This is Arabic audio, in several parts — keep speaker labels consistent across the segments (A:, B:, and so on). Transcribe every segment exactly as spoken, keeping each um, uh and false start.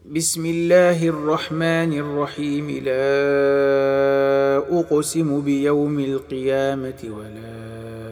A: بسم الله الرحمن الرحيم. لا أقسم بيوم القيامة ولا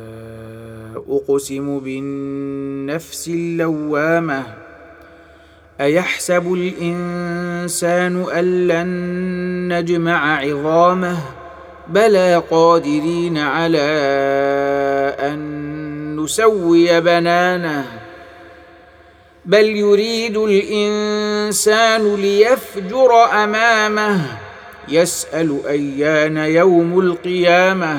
A: أقسم بالنفس اللوامة. أيحسب الإنسان أن لن نجمع عظامه بلى قادرين على أن نسوي بنانه. بل يريد الإنسان ليفجر أمامه يسأل أيان يوم القيامة.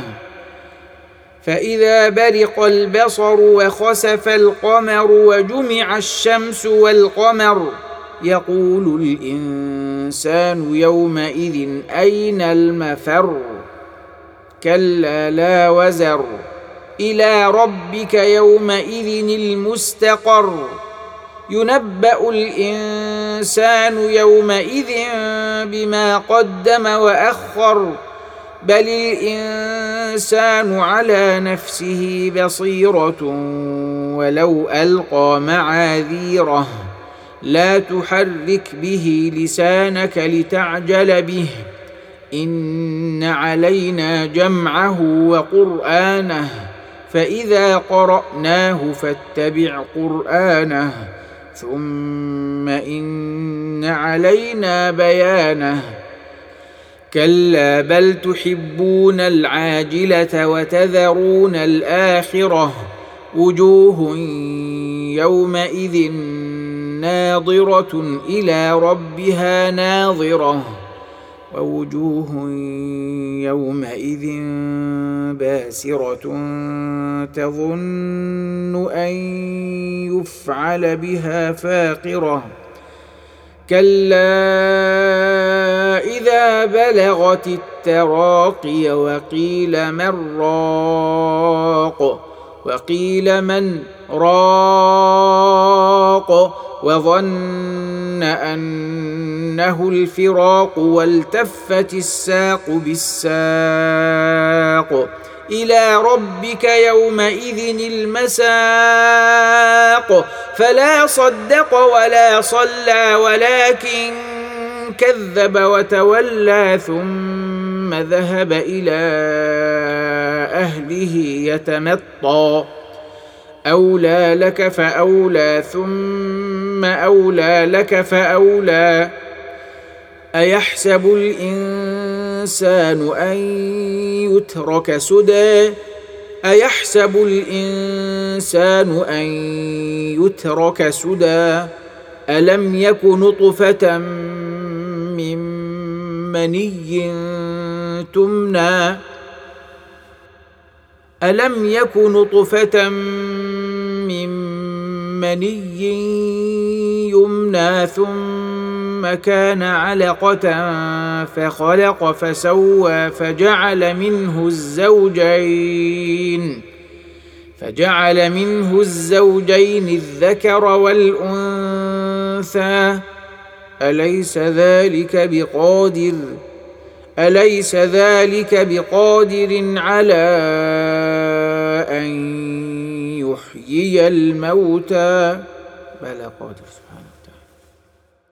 A: فإذا برق البصر وخسف القمر وجمع الشمس والقمر يقول الإنسان يومئذ أين المفر. كلا لا وزر إلى ربك يومئذ المستقر. ينبأ الإنسان يومئذ بما قدم وأخر. بل الإنسان على نفسه بصيرة ولو ألقى معاذيره. لا تحرك به لسانك لتعجل به. إن علينا جمعه وقرآنه فإذا قرأناه فاتبع قرآنه ثم إن علينا بيانه. كلا بل تحبون العاجلة وتذرون الآخرة. وجوه يومئذ ناظرة إلى ربها ناظرة ووجوه يومئذ باسرة تظن أن يفعل بها فاقرة. كلا إذا بلغت التراقي وقيل من راق وقيل من راق وظن أنه الفراق والتفت الساق بالساق. إلى ربك يومئذ المساق. فلا صدق ولا صلى ولكن كذب وتولى ثم ذهب إلى أهله يتمطى. أولى لك فأولى ثم أولى لك فأولى. أيحسب الإنسان أن يترك سدى. أيحسب الإنسان أن يترك سدى. ألم يك نطفة من مني تمنى. ألم يك نطفة من مني يمنى ثم كان علقة فخلق فسوى فجعل منه الزوجين فجعل منه الزوجين الذكر والأنثى. أليس ذلك بقادر أليس ذلك بقادر على أن يحيي الموتى. بلى قادر سبحانه.